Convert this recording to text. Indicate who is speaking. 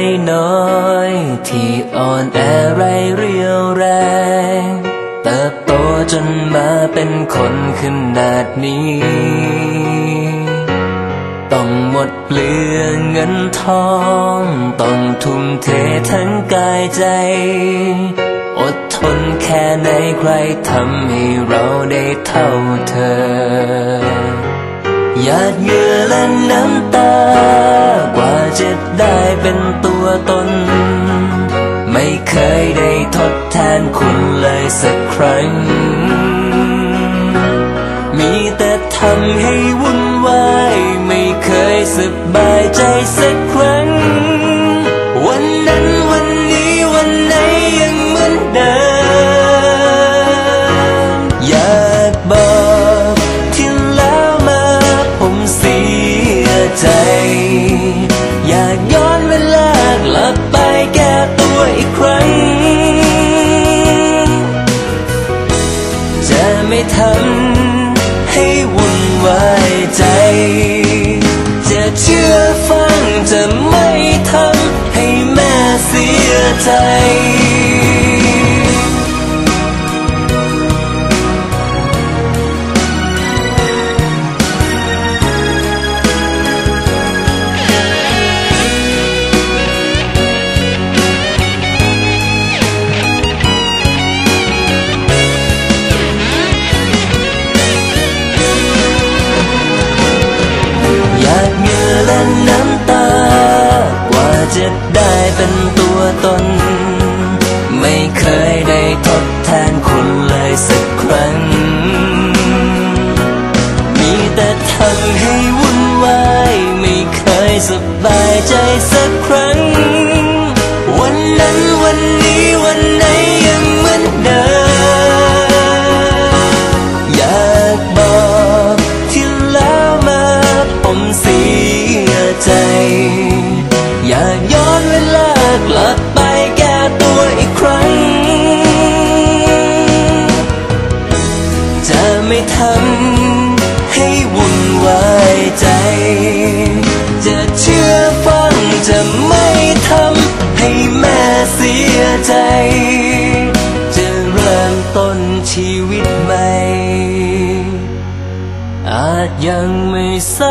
Speaker 1: น้อยๆที่อ่อนแอไร้เรี่ยวแรงเติบโตจนมาเป็นคนขนาดนี้ต้องหมดเปลืองเงินทองต้องทุ่มเททั้งกายใจอดทนแค่ไหนใครทำให้เราได้เท่าเธอหยาดเหงื่อและน้ำตากว่าจะได้เป็นตัวตนไม่เคยได้ทดแทนคุณเลยสักครั้งมีแต่ทำให้วุ่นวายไม่เคยสบายใจสักครั้งวันนั้นวันนี้วันไหนยังเหมือนเดิมอยากบอกที่แล้วมาผมเสียใจอยากย้อนเวลากลับไปแก้ตัวอีกครั้งจะไม่ทำให้วุ่นวายใจจะเชื่อฟังจะไม่ทำให้แม่เสียใจน้ำตากว่าจะได้เป็นตัวตนไม่เคยได้ทดแทนคุณเลยสักครั้งมีแต่ทำให้วุ่นวายไม่เคยสบายใจสักครั้งวันนั้นวันนี้วันไหนยังเหมือนเดิมอยากบอกที่แล้วมาผมเสียใจอยากย้อนเวลากลับไปแก้ตัวอีกครั้งจะไม่ทำให้วุ่นวายใจจะเชื่อฟังจะไม่ทำให้แม่เสียใจจะเริ่มต้นชีวิตใหม่อาจยังไม่ส